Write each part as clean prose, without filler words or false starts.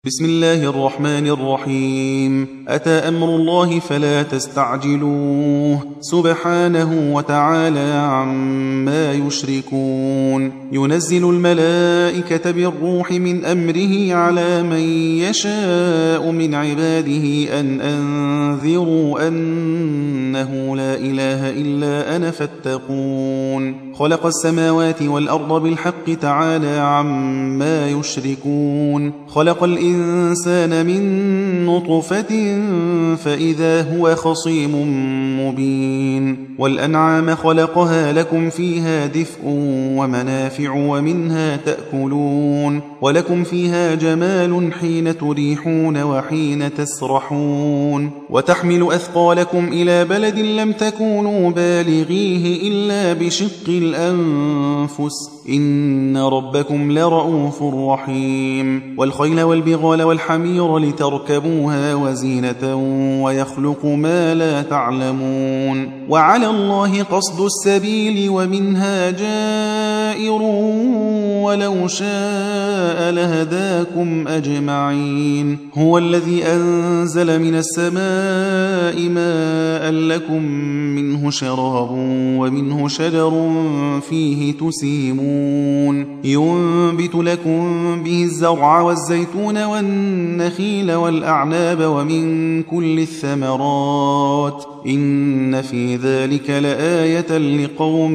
بسم الله الرحمن الرحيم. أتى أمر الله فلا تستعجلوه سبحانه وتعالى عما يشركون. ينزل الملائكة بالروح من أمره على من يشاء من عباده أن أنذروا أنه لا إله إلا أنا فاتقون. خلق السماوات والأرض بالحق تعالى عما يشركون. خلق الإنسان من نطفة فإذا هو خصيم مبين. والأنعام خلقها لكم فيها دفء ومنافع ومنها تأكلون ولكم فيها جمال حين تريحون وحين تسرحون. وتحمل أثقالكم إلى بلد لم تكونوا بالغيه إلا بشق الأنفس إن ربكم لرؤوف رحيم. والخيل والبغال والحمير لتركبوها وزينة ويخلق ما لا تعلمون. وعلى الله قصد السبيل ومنها جائر ولو شاء لهداكم أجمعين. هو الذي أنزل من السماء ماء لكم منه شراب ومنه شجر فيه تسيمون. ينبت لكم به الزرع والزيتون والنخيل والأعناب ومن كل الثمرات إن في ذلك لآية لقوم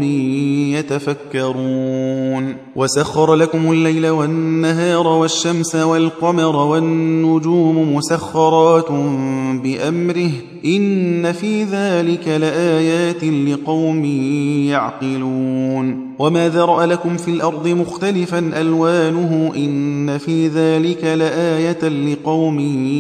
يتفكرون. وسخر لكم الليل والنهار والشمس والقمر والنجوم مسخرات بأمره إن في ذلك لآيات لقوم يعقلون. وما ذرأ لكم في الأرض مختلفا ألوانه إن في ذلك لآية لقوم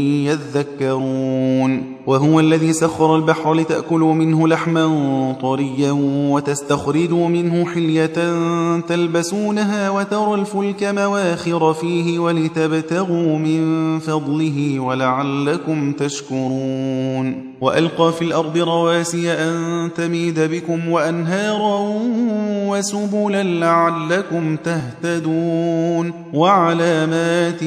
يذكرون. وهو الذي سخر البحر لتأكلوا منه لحما طريا وتستخرجوا منه حلية تلبسونها وترى الفلك مواخر فيه ولتبتغوا من فضله ولعلكم تشكرون. وألقى في الأرض رواسي أن تميد بكم وأنهارا وسبلا لعلكم تهتدون. وعلامات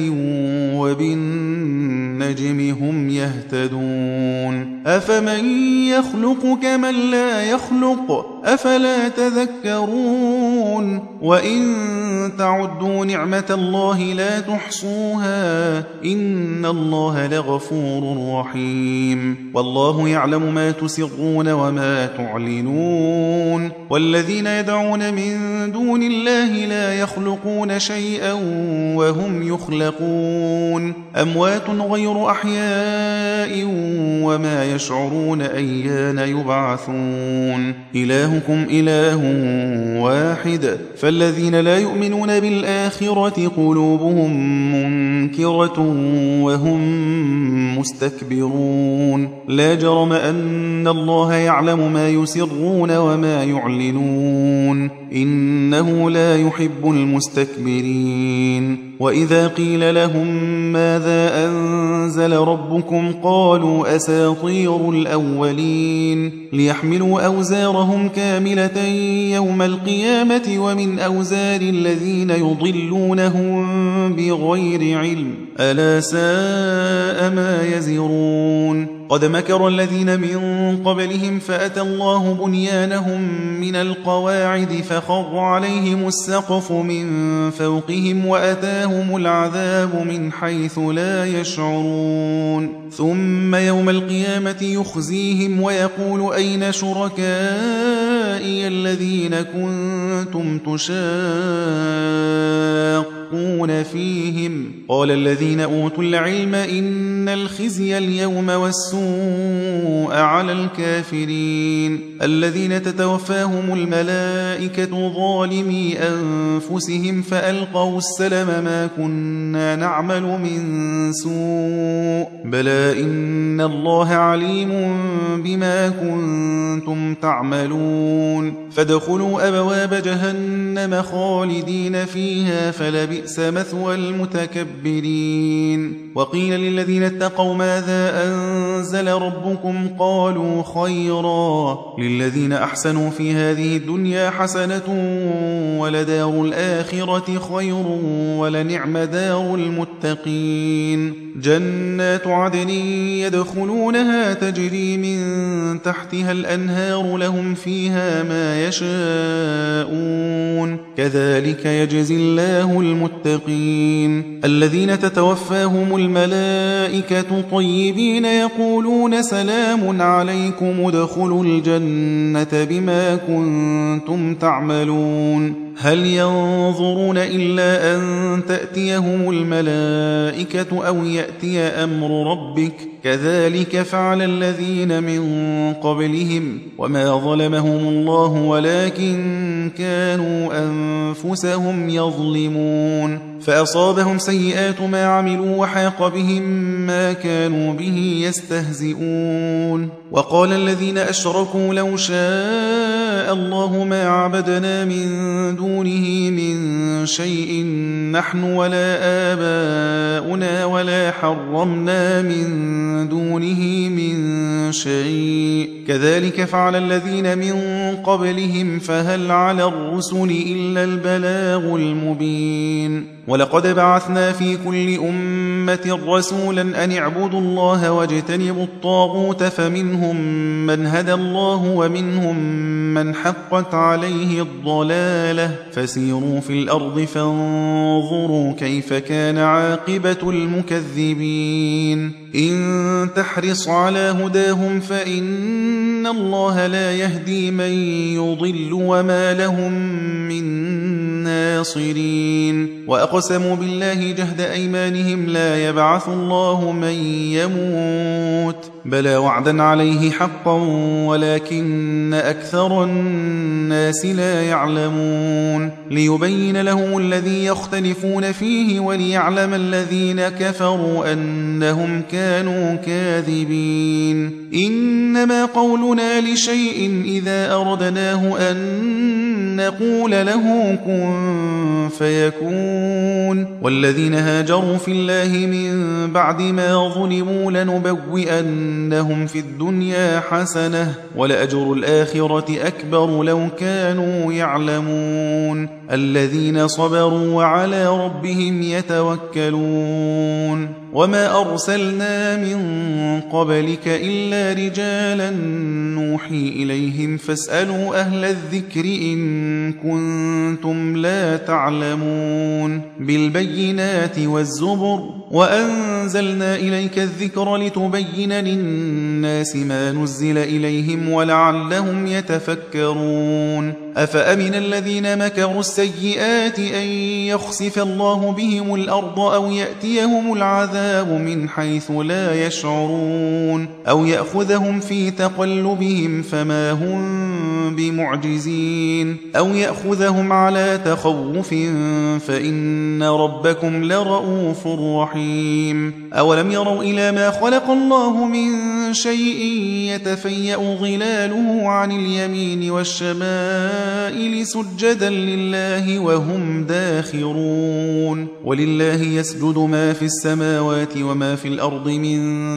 وبالنجم هم يهتدون. أفمن يخلق كمن لا يخلق أفلا تذكرون. وإن تعدوا نعمة الله لا تحصوها إن الله لغفور رحيم. والله يعلم ما تسرون وما تعلنون. والذين يدعون من دون الله لا يخلقون شيئا وهم يخلقون. أموات غير أحياء وما يشعرون أيان يبعثون. إلهكم إله واحد فالذين لا يؤمنون بالآخرة قلوبهم منكرة وهم مستكبرون. لا جرم أن الله يعلم ما يسرون وما يعلنون إنه لا يحب المستكبرين. وإذا قيل لهم ماذا أنزل ربكم قالوا أساطير الأولين ليحملوا أوزارهم كاملة يوم القيامة ومن أوزار الذين يضلونهم بغير علم ألا ساء ما يزرون. قد مكر الذين من قبلهم فأتى الله بنيانهم من القواعد فخر عليهم السقف من فوقهم وأتاهم العذاب من حيث لا يشعرون. ثم يوم القيامة يخزيهم ويقول أين شركائي الذين كنتم تشاقون فيهم قال الذين أوتوا العلم إن الخزي اليوم والسوء على الكافرين الذين تتوفاهم الملائكة ظالمي أنفسهم فألقوا السلم ما كنا نعمل من سوء بلى إن الله عليم بما كنتم تعملون. فادخلوا أبواب جهنم خالدين فيها فلبئس مثوى المتكبرين. وقيل للذين اتقوا ماذا أنزل ربكم قالوا خيرا للذين أحسنوا في هذه الدنيا حسنة ولدار الآخرة خير ولنعم دار المتقين جنات عدن يدخلونها تجري من تحتها الأنهار لهم فيها ما يشاءون كذلك يجزي الله المتقين الذين تتوفاهم الملائكة طيبين يقولون سلام عليكم ادخلوا الجنة بما كنتم تعملون هل ينظرون إلا أن تأتيهم الملائكة أو يأتي أمر ربك كذلك فعل الذين من قبلهم وما ظلمهم الله ولكن كانوا أنفسهم يظلمون فأصابهم سيئات ما عملوا وحاق بهم ما كانوا به يستهزئون وقال الذين أشركوا لو شاء الله ما عبدنا من دونه من شيء نحن ولا آباؤنا ولا حرمنا من دونه من شيء كذلك فعل الذين من قبلهم فهل على الرسل إلا البلاغ المبين ولقد بعثنا في كل أمة رسولا أن اعبدوا الله واجتنبوا الطاغوت فمنهم من هدى الله ومنهم من حقت عليه الضلالة فسيروا في الأرض فانظروا كيف كان عاقبة المكذبين إن تحرص على هداهم فإن الله لا يهدي من يضل وما لهم من ناصرين وأقسموا بالله جهد أيمانهم لا يبعث الله من يموت بلى وعدا عليه حقا ولكن أكثر الناس لا يعلمون ليبين لهم الذي يختلفون فيه وليعلم الذين كفروا أنهم كانوا كاذبين إنما قولنا لشيء إذا أردناه أن نقول له كن فيكون والذين هاجروا في الله من بعد ما ظلموا لنبوئنهم في الدنيا حسنة ولأجر الآخرة أكبر لو كانوا يعلمون الذين صبروا وعلى ربهم يتوكلون وما أرسلنا من قبلك إلا رجالا نوحي إليهم فاسألوا أهل الذكر إن كنتم لا تعلمون بالبينات والزبر وأنزلنا إليك الذكر لتبين للناس ما نزل إليهم ولعلهم يتفكرون أفأمن الذين مكروا السيئات أن يخسف الله بهم الأرض أو يأتيهم العذاب من حيث لا يشعرون أو يأخذهم في تقلبهم فما هم بمعجزين أو يأخذهم على تخوف فإن ربكم لرؤوف رحيم أولم يروا إلى ما خلق الله من شيء يتفيأ ظلاله عن اليمين والشمائل سجدا لله وهم داخرون ولله يسجد ما في السماوات وما في الأرض من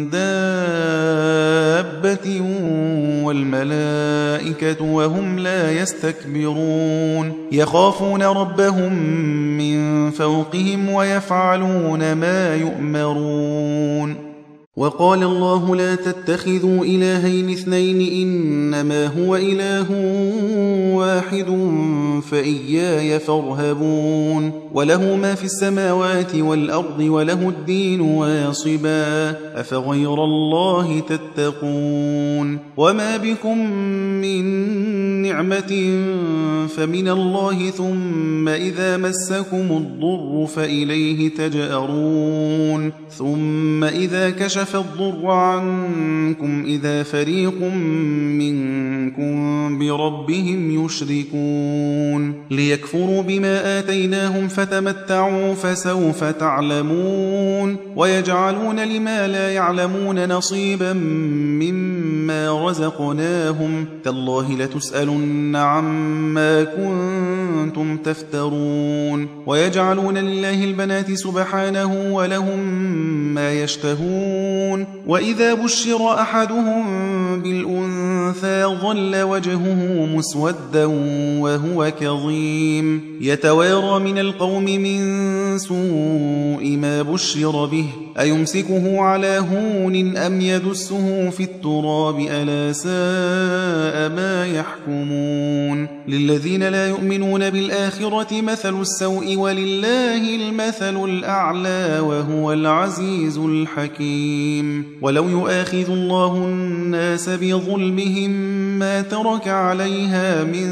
دابة والملائكة وهم لا يستكبرون يخافون ربهم من فوقهم ويفعلون ما يؤمرون وقال الله لا تتخذوا إلهين اثنين إنما هو إله واحد فإياي فارهبون وله ما في السماوات والأرض وله الدين واصبا أفغير الله تتقون وما بكم من نعمة فمن الله ثم إذا مسكم الضر فإليه تجأرون ثم إذا كشف الضر عنكم إذا فريق منكم بربهم يشركون ليكفروا بما آتيناهم فتمتعوا فسوف تعلمون ويجعلون لما لا يعلمون نصيبا مما مما رزقناهم تالله لتسألن عما كنتم تفترون ويجعلون لله البنات سبحانه ولهم ما يشتهون وإذا بشر أحدهم بالأنثى ظل وجهه مسودا وهو كظيم يتوارى من القوم من سوء ما بشر به أيمسكه على هون أم يدسه في التراب ألا ساء ما يحكمون للذين لا يؤمنون بالآخرة مثل السوء ولله المثل الأعلى وهو العزيز الحكيم ولو يؤاخذ الله الناس بظلمهم ما ترك عليها من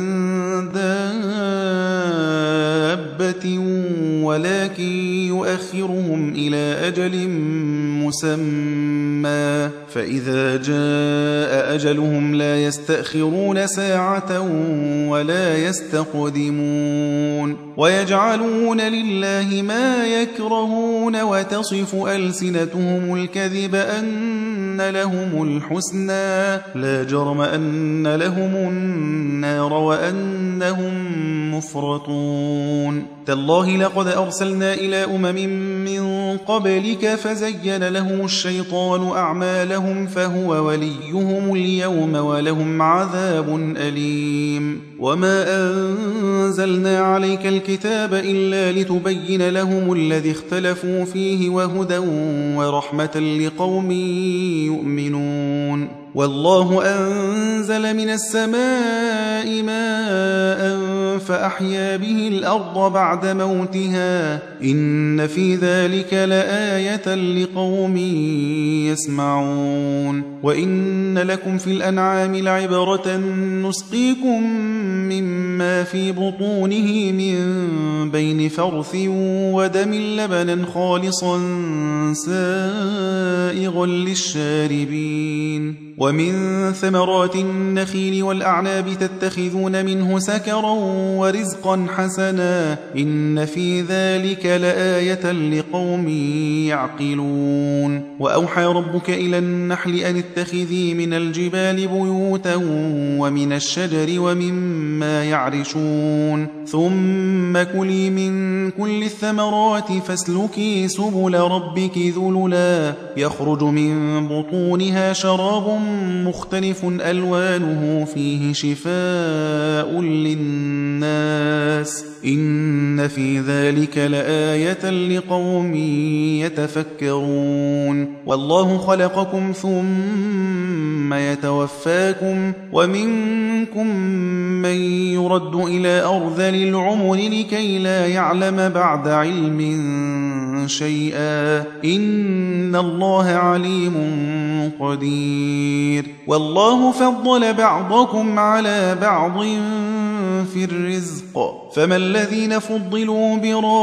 دابة ولكن يؤخرهم إلى أجل مسمى فإذا جاء أجلهم لا يستأخرون ساعة ولا يستقدمون ويجعلون لله ما يكرهون وتصف ألسنتهم الكذب أن لهم الحسنى لا جرم أن لهم النار وأنهم مفرطون تالله لقد أرسلنا إلى أمم من قبلك فزين لهم الشيطان أعمالهم فهو وليهم اليوم ولهم عذاب أليم وما أنزلنا عليك الكتاب إلا لتبين لهم الذي اختلفوا فيه وهدى ورحمة لقوم يؤمنون والله أنزل من السماء ماء فأحيا به الأرض بعد موتها إن في ذلك لآية لقوم يسمعون وإن لكم في الأنعام لعبرة نسقيكم مما في بطونه من بين فرث ودم لبنا خالصا سائغا للشاربين ومن ثمرات النخيل والأعناب تتخذون منه سكرا ورزقا حسنا إن في ذلك لآية لقوم يعقلون وأوحى ربك إلى النحل أن اتخذي من الجبال بيوتا ومن الشجر ومما يعرشون ثم كلي من كل الثمرات فاسلكي سبل ربك ذللا يخرج من بطونها شراب مختلف ألوانه فيه شفاء للناس إن في ذلك لآية لقوم يتفكرون والله خلقكم ثم يتوفاكم ومنكم من يرد إلى أرذل العمر لكي لا يعلم بعد علم شيئا إن الله عليم قدير والله فضل بعضكم على بعض في الرزق فما الذين فضلوا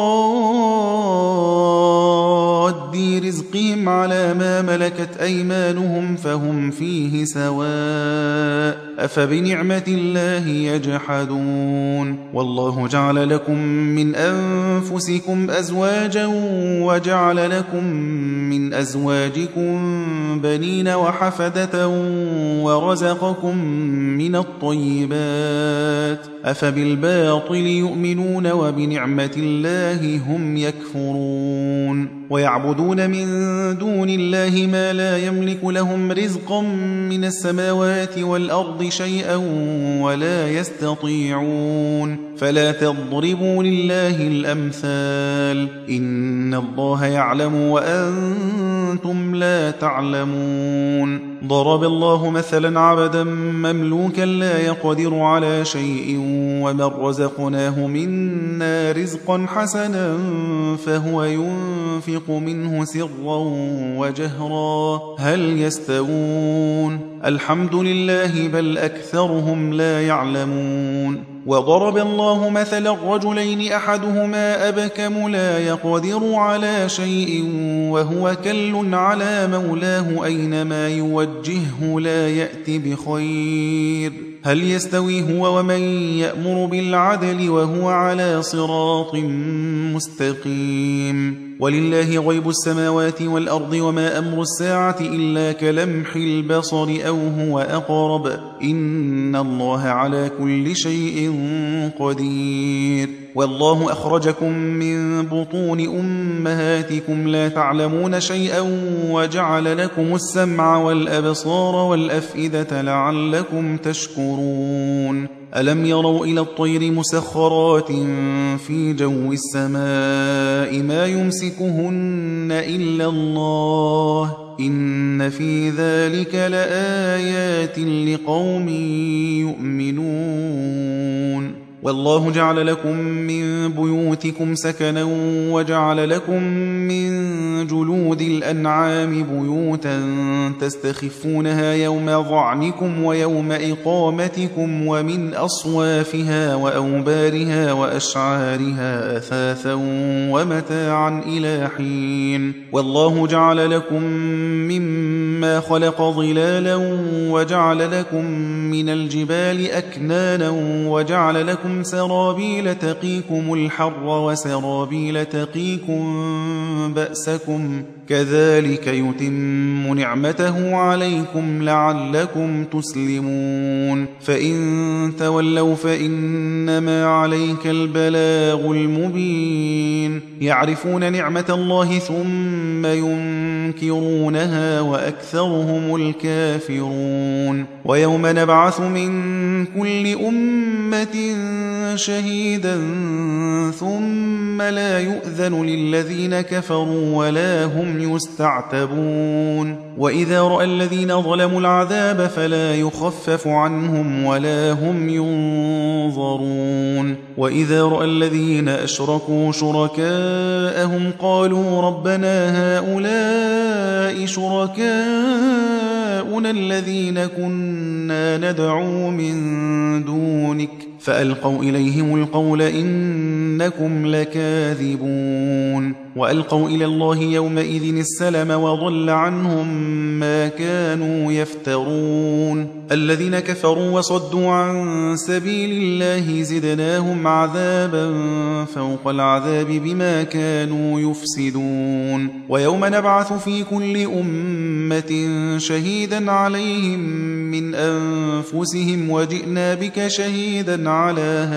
براد رزقهم على ما ملكت أيمانهم فهم فيه سواء أفبنعمة الله يجحدون والله جعل لكم من أنفسكم أزواجا وجعل لكم من أزواجكم بنين وحفدة ورزقكم من الطيبات أفبالباطل يؤمنون وبنعمة الله هم يكفرون ويعبدون من دون الله ما لا يملك لهم رزقا من السماوات والأرض شيئا ولا يستطيعون فلا تضربوا لله الأمثال إن الله يعلم وأنتم لا تعلمون ضرب الله مثلا عبدا مملوكا لا يقدر على شيء ومن رزقناه منا رزقا حسنا فهو ينفق منه سرا وجهرا هل يستوون الحمد لله بل أكثرهم لا يعلمون وضرب الله مثلا الرجلين أحدهما أبكم لا يقدر على شيء وهو كل على مولاه أينما يوجهه لا يأتي بخير هل يستوي هو ومن يأمر بالعدل وهو على صراط مستقيم ولله غيب السماوات والأرض وما أمر الساعة إلا كلمح البصر أو هو أقرب إن الله على كل شيء قدير والله أخرجكم من بطون أمهاتكم لا تعلمون شيئا وجعل لكم السمع والأبصار والأفئدة لعلكم تشكرون ألم يروا إلى الطير مسخرات في جو السماء ما يمسكهن إلا الله إن في ذلك لآيات لقوم يؤمنون والله جعل لكم من بيوتكم سكنا وجعل لكم من جلود الأنعام بيوتا تستخفونها يوم ظعنكم ويوم إقامتكم ومن أصوافها وأوبارها وأشعارها أثاثا ومتاعا إلى حين والله جعل لكم مما خلق ظلالا وجعل لكم من الجبال أكنانا وجعل لكم سرابيل تقيكم الحر وسرابيل تقيكم بأسكم كذلك يتم نعمته عليكم لعلكم تسلمون فإن تولوا فإنما عليك البلاغ المبين يعرفون نعمة الله ثم ينكرونها وأكثرهم الكافرون ويوم نبعث من كل أمة شهيدا ثم لا يؤذن للذين كفروا ولا هم يستعتبون وإذا رأى الذين ظلموا العذاب فلا يخفف عنهم ولا هم ينظرون وإذا رأى الذين أشركوا شركاءهم قالوا ربنا هؤلاء شركاؤنا الذين كنا ندعو من دونك فألقوا إليهم القول إنكم لكاذبون وألقوا إلى الله يومئذ السلم وضل عنهم ما كانوا يفترون الذين كفروا وصدوا عن سبيل الله زدناهم عذابا فوق العذاب بما كانوا يفسدون ويوم نبعث في كل أمة شهيدا عليهم من أنفسهم وجئنا بك شهيدا على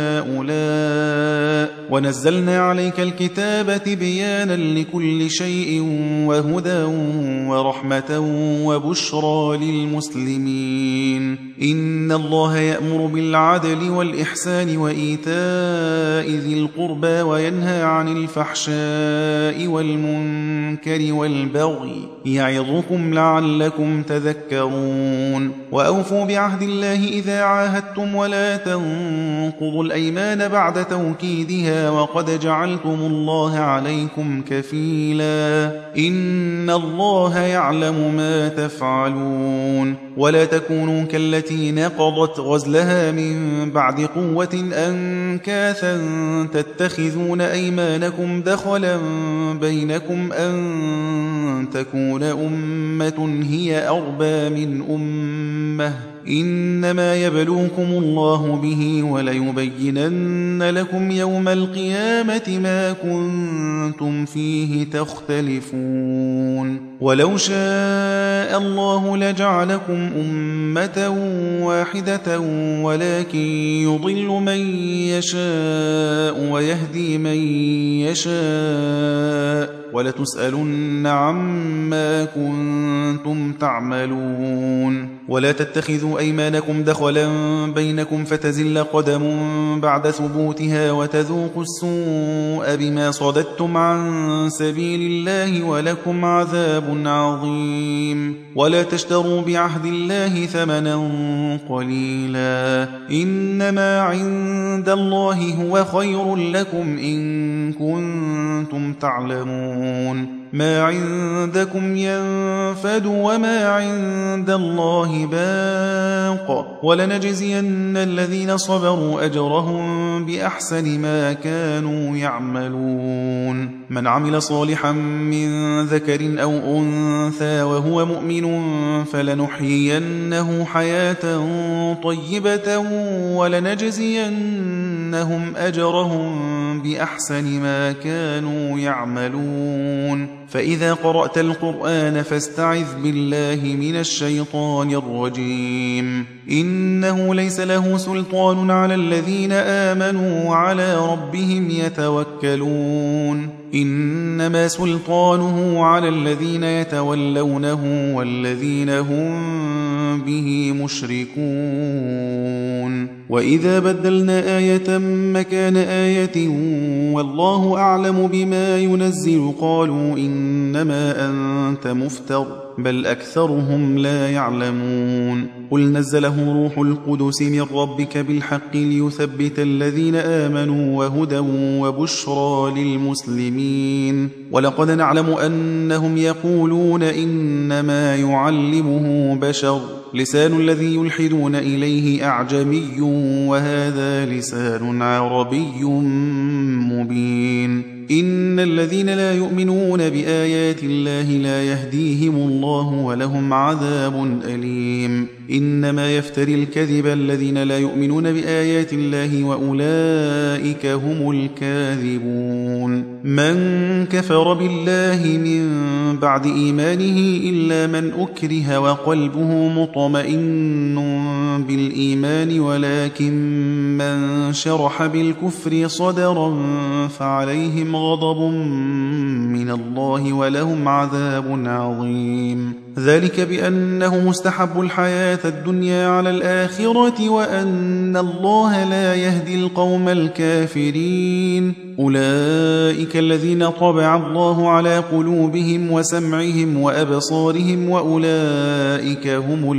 هؤلاء ونزلنا عليك الكتاب تبيانا لكل شيء وهدى ورحمة وبشرى للمسلمين إن الله يأمر بالعدل والإحسان وإيتاء ذي القربى وينهى عن الفحشاء والمنكر والبغي يعظكم لعلكم تذكرون وأوفوا بعهد الله إذا عاهدتم ولا تنقضوا الأيمان بعد توكيدها وقد جعلتم الله عليكم كفيلا إن الله يعلم ما تفعلون ولا تكونوا كالتي نقضت غزلها من بعد قوة أنكاثا تتخذون أيمانكم دخلا بينكم أن تكون أمة هي أربى من أمة إنما يبلوكم الله به وليبينن لكم يوم القيامة ما كنتم فيه تختلفون ولو شاء الله لجعلكم أمة واحدة ولكن يضل من يشاء ويهدي من يشاء ولتسألن عما كنتم تعملون ولا تتخذوا أيمانكم دخلا بينكم فتزل قدم بعد ثبوتها وتذوقوا السوء بما صددتم عن سبيل الله ولكم عذاب عظيم ولا تشتروا بعهد الله ثمنا قليلا إنما عند الله هو خير لكم إن كنتم تعلمون ما عندكم ينفد وما عند الله باق ولنجزين الذين صبروا أجرهم بأحسن ما كانوا يعملون من عمل صالحا من ذكر أو أنثى وهو مؤمن فلنحيينه حياة طيبة ولنجزين لنجزينهم أجرهم بأحسن ما كانوا يعملون. فإذا قرأت القرآن فاستعذ بالله من الشيطان الرجيم. إنه ليس له سلطان على الذين آمنوا وعلى ربهم يتوكلون. إنما سلطانه على الذين يتولونه والذين هم به مشركون. وإذا بدلنا آية مكان آية والله أعلم بما ينزل قالوا إنما أنت مفتر بل أكثرهم لا يعلمون. قل نزله روح القدس من ربك بالحق ليثبت الذين آمنوا وهدى وبشرى للمسلمين. ولقد نعلم أنهم يقولون إنما يعلمه بشر لسان الذي يلحدون إليه أعجمي وهذا لسان عربي مبين. إن الذين لا يؤمنون بآيات الله لا يهديهم الله ولهم عذاب أليم. إنما يفتري الكذب الذين لا يؤمنون بآيات الله وأولئك هم الكاذبون. من كفر بالله من بعد إيمانه إلا من أكره وقلبه مطمئن بالإيمان ولكن من شرح بالكفر صدرا فعليهم غضب من الله ولهم عذاب عظيم. ذلك بأنه مستحب الحياة الدنيا على الآخرة وأن الله لا يهدي القوم الكافرين. أولئك الذين طبع الله على قلوبهم وسمعهم وأبصارهم وأولئك هم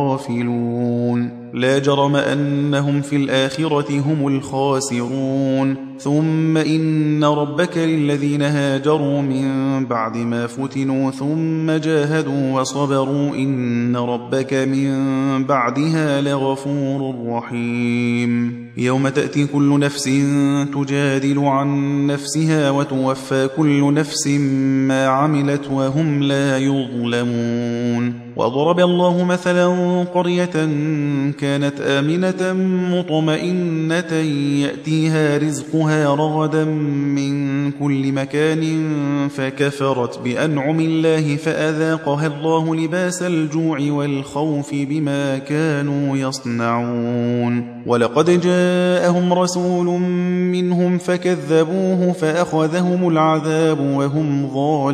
الغافلون. لا جرم أنهم في الآخرة هم الخاسرون. ثم إن ربك للذين هاجروا من بعد ما فتنوا ثم جاهدوا وصبروا إن ربك من بعدها لغفور رحيم. يوم تأتي كل نفس تجادل عن نفسها وتوفى كل نفس ما عملت وهم لا يظلمون. وضرب الله مثلا قرية كانت آمنة مطمئنة يأتيها رزقها رغدا من كل مكان فكفرت بأنعم الله فأذاقها الله لباس الجوع والخوف بما كانوا يصنعون. ولقد جاءهم رسول منهم فكذبوه فأخذهم العذاب وهم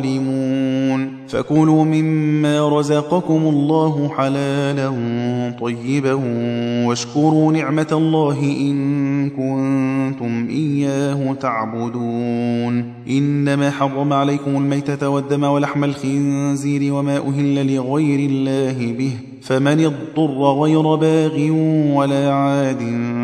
ظالمون. فكلوا مما رزقكم الله حلالا طيبا واشكروا نعمة الله إن كنتم إياه تعبدون. إنما حرم عليكم الميتة والدم ولحم الخنزير وما أهل لغير الله به فمن اضطر غير باغ ولا عاد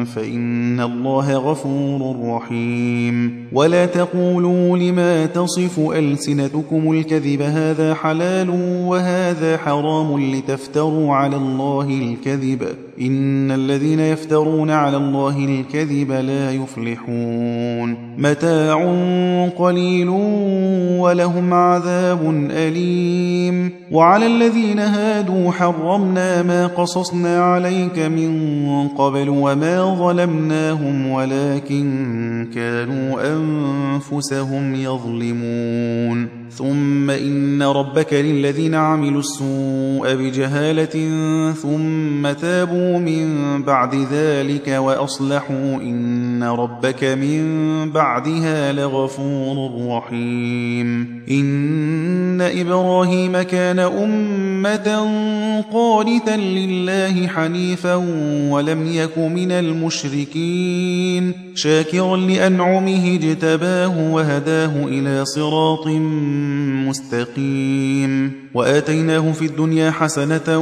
فإن الله غفور رحيم. ولا تقولوا لما تصف ألسنتكم الكذب هذا حلال وهذا حرام لتفتروا على الله الكذب إن الذين يفترون على الله الكذب لا يفلحون. متاع قليل ولهم عذاب أليم. وعلى الذين هادوا حرمنا ما قصصنا عليك من قبل وما ظلمناهم ولكن كانوا أنفسهم يظلمون. ثم إن ربك للذين عملوا السوء بجهالة ثم تابوا من بعد ذلك وأصلحوا إن ربك من بعدها لغفور رحيم. إن إبراهيم كان أمة قانتا لله حنيفا ولم يك من المشركين شاكرا لأنعمه اجتباه وهداه إلى صراط مستقيم. وآتيناه في الدنيا حسنة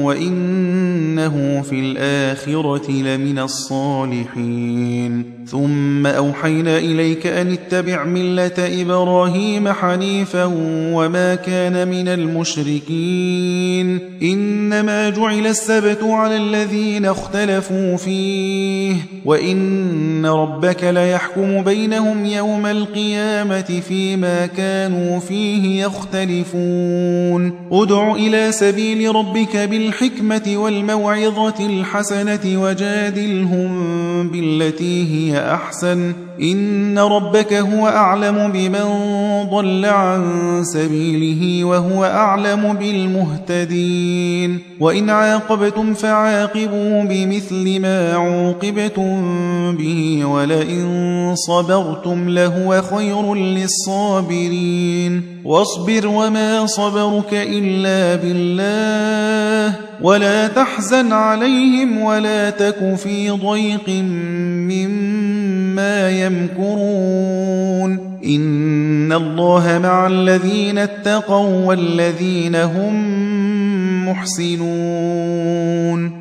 وإنه في الآخرة لمن الصالحين. ثم أوحينا إليك أن اتبع ملة إبراهيم حنيفا وما كان من المشركين. إنما جعل السبت على الذين اختلفوا فيه وإن ربك ليحكم بينهم يوم القيامة فيما كانوا فيه يختلفون. ادع إلى سبيل ربك بالحكمة والموعظة الحسنة وجادلهم بالتي هي هي أحسن إن ربك هو أعلم بمن ضل عن سبيله وهو أعلم بالمهتدين وإن عاقبتم فعاقبوا بمثل ما عوقبتم به ولئن صبرتم لهو خير للصابرين واصبر وما صبرك إلا بالله ولا تحزن عليهم ولا تك في ضيق مما يمكرون إن الله مع الذين اتقوا والذين هم محسنون